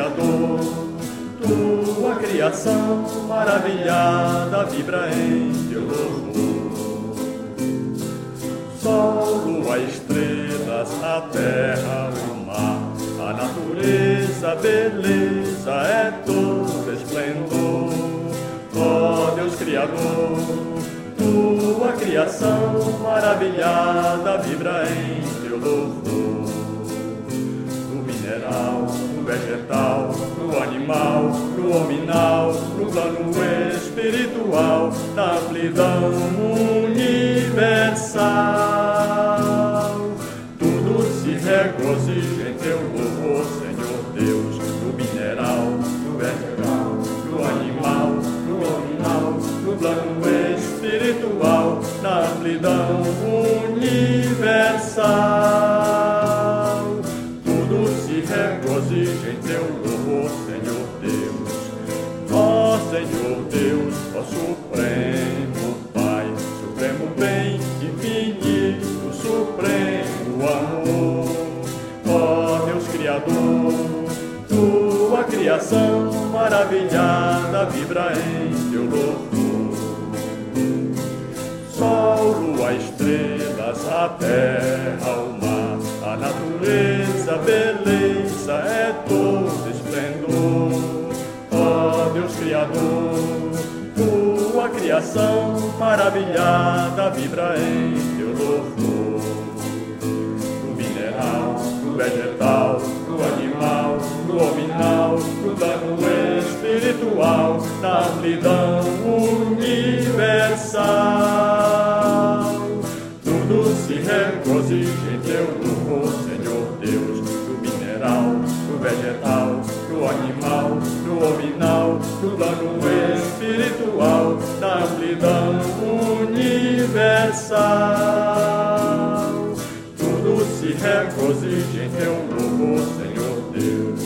Criador, tua criação maravilhada vibra em teu louvor. Sol, lua, estrelas, a terra, o mar, a natureza, beleza, é todo esplendor. Ó Deus Criador, tua criação maravilhada vibra em teu louvor. No mineral, no vegetal, no animal, no hominal, no plano espiritual, na amplidão universal. Tudo se regozija em teu louvor, Senhor Deus. No mineral, no vegetal, no animal, no hominal, no plano espiritual, na amplidão universal. Tudo se regozija em teu louvor, Senhor Deus. Ó Senhor Deus, ó Supremo Pai, supremo bem, infinito, supremo amor. Ó Deus Criador, tua criação maravilhada vibra em teu louvor. Sol, lua, estrelas, a terra, o mar, a natureza, beleza, é todo esplendor. Ó Deus Criador, tua criação maravilhada vibra em teu louvor. No mineral, no vegetal, no animal, no hominal, no plano espiritual, na amplidão universal. Tudo se regozija em teu louvor, Senhor Deus. No mineral, no vegetal, no animal, no hominal, no plano espiritual, na amplidão universal. Tudo se regozija em teu louvor, Senhor Deus.